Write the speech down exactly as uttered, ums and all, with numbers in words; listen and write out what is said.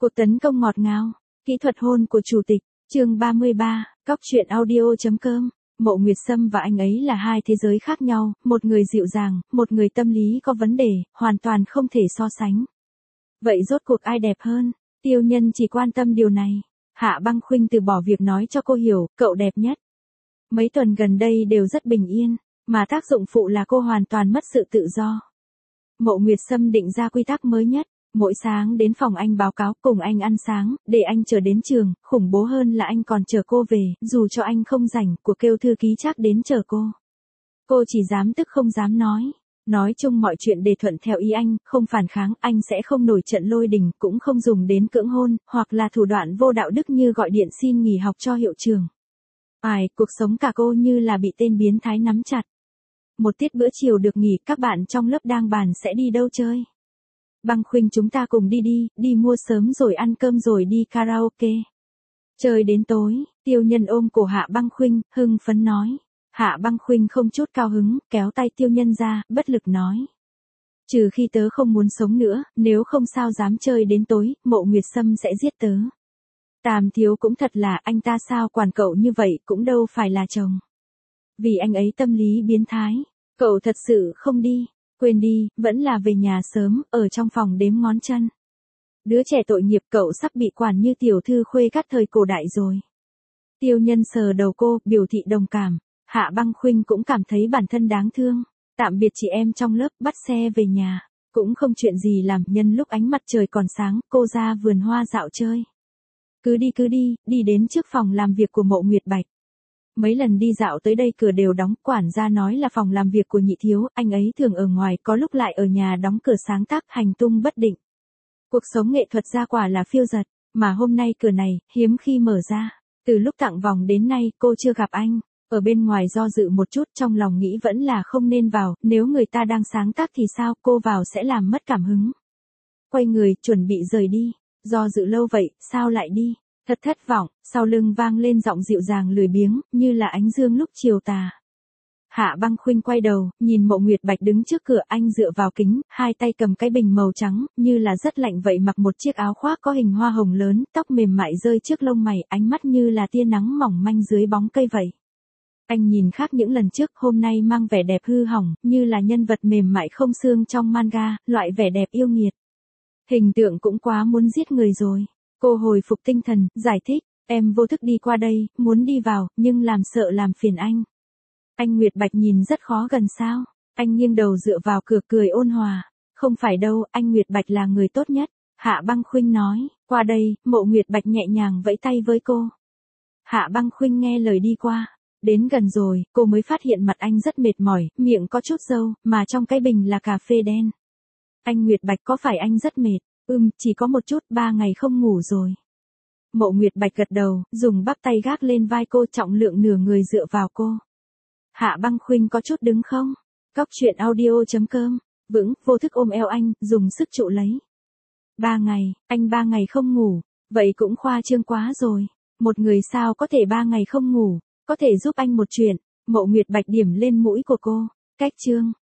Cuộc tấn công ngọt ngào, kỹ thuật hôn của chủ tịch, chương ba mươi ba, cóc truyện audio.com. Mộ Nguyệt Sâm và anh ấy là hai thế giới khác nhau, một người dịu dàng, một người tâm lý có vấn đề, hoàn toàn không thể so sánh. Vậy rốt cuộc ai đẹp hơn? Tiêu Nhân chỉ quan tâm điều này. Hạ Băng Khuynh từ bỏ việc nói cho cô hiểu, cậu đẹp nhất. Mấy tuần gần đây đều rất bình yên, mà tác dụng phụ là cô hoàn toàn mất sự tự do. Mộ Nguyệt Sâm định ra quy tắc mới nhất. Mỗi sáng đến phòng anh báo cáo cùng anh ăn sáng, để anh chờ đến trường, khủng bố hơn là anh còn chờ cô về, dù cho anh không rảnh, của kêu thư ký chắc đến chờ cô. Cô chỉ dám tức không dám nói. Nói chung mọi chuyện để thuận theo ý anh, không phản kháng, anh sẽ không nổi trận lôi đình, cũng không dùng đến cưỡng hôn, hoặc là thủ đoạn vô đạo đức như gọi điện xin nghỉ học cho hiệu trưởng. Ai, cuộc sống cả cô như là bị tên biến thái nắm chặt. Một tiết bữa chiều được nghỉ, các bạn trong lớp đang bàn sẽ đi đâu chơi. Băng Khuynh chúng ta cùng đi đi, đi mua sớm rồi ăn cơm rồi đi karaoke. Chơi đến tối, Tiêu Nhân ôm cổ Hạ Băng Khuynh, hưng phấn nói. Hạ Băng Khuynh không chút cao hứng, kéo tay Tiêu Nhân ra, bất lực nói. Trừ khi tớ không muốn sống nữa, nếu không sao dám chơi đến tối, Mộ Nguyệt Sâm sẽ giết tớ. Tam thiếu cũng thật là, anh ta sao quản cậu như vậy, cũng đâu phải là chồng. Vì anh ấy tâm lý biến thái, cậu thật sự không đi. Quên đi, vẫn là về nhà sớm, ở trong phòng đếm ngón chân. Đứa trẻ tội nghiệp cậu sắp bị quản như tiểu thư khuê các thời cổ đại rồi. Tiêu Nhân sờ đầu cô, biểu thị đồng cảm. Hạ Băng Khuynh cũng cảm thấy bản thân đáng thương. Tạm biệt chị em trong lớp, bắt xe về nhà. Cũng không chuyện gì làm, nhân lúc ánh mặt trời còn sáng, cô ra vườn hoa dạo chơi. Cứ đi cứ đi, đi đến trước phòng làm việc của Mộ Nguyệt Bạch. Mấy lần đi dạo tới đây cửa đều đóng, quản gia nói là phòng làm việc của nhị thiếu, anh ấy thường ở ngoài, có lúc lại ở nhà đóng cửa sáng tác, hành tung bất định. Cuộc sống nghệ thuật ra quả là phiêu dật, mà hôm nay cửa này, hiếm khi mở ra. Từ lúc tặng vòng đến nay, cô chưa gặp anh, ở bên ngoài do dự một chút, trong lòng nghĩ vẫn là không nên vào, nếu người ta đang sáng tác thì sao, cô vào sẽ làm mất cảm hứng. Quay người, chuẩn bị rời đi, do dự lâu vậy, sao lại đi? Thật thất vọng, sau lưng vang lên giọng dịu dàng lười biếng, như là ánh dương lúc chiều tà. Hạ Băng Khuynh quay đầu, nhìn Mộ Nguyệt Bạch đứng trước cửa, anh dựa vào kính, hai tay cầm cái bình màu trắng, như là rất lạnh vậy, mặc một chiếc áo khoác có hình hoa hồng lớn, tóc mềm mại rơi trước lông mày, ánh mắt như là tia nắng mỏng manh dưới bóng cây vậy. Anh nhìn khác những lần trước, hôm nay mang vẻ đẹp hư hỏng, như là nhân vật mềm mại không xương trong manga, loại vẻ đẹp yêu nghiệt. Hình tượng cũng quá muốn giết người rồi. Cô hồi phục tinh thần, giải thích, em vô thức đi qua đây, muốn đi vào, nhưng làm sợ làm phiền anh. Anh Nguyệt Bạch nhìn rất khó gần sao, anh nghiêng đầu dựa vào cửa cười ôn hòa, không phải đâu, anh Nguyệt Bạch là người tốt nhất. Hạ Băng Khuynh nói, qua đây, Mộ Nguyệt Bạch nhẹ nhàng vẫy tay với cô. Hạ Băng Khuynh nghe lời đi qua, đến gần rồi, cô mới phát hiện mặt anh rất mệt mỏi, miệng có chút râu, mà trong cái bình là cà phê đen. Anh Nguyệt Bạch có phải anh rất mệt? Ừm, chỉ có một chút, ba ngày không ngủ rồi. Mộ Nguyệt Bạch gật đầu, dùng bắp tay gác lên vai cô, trọng lượng nửa người dựa vào cô. Hạ Băng Khuynh có chút đứng không? Cóc truyện audio.com, vững, vô thức ôm eo anh, dùng sức trụ lấy. Ba ngày, anh ba ngày không ngủ, vậy cũng khoa trương quá rồi. Một người sao có thể ba ngày không ngủ, có thể giúp anh một chuyện. Mộ Nguyệt Bạch điểm lên mũi của cô, cách chương.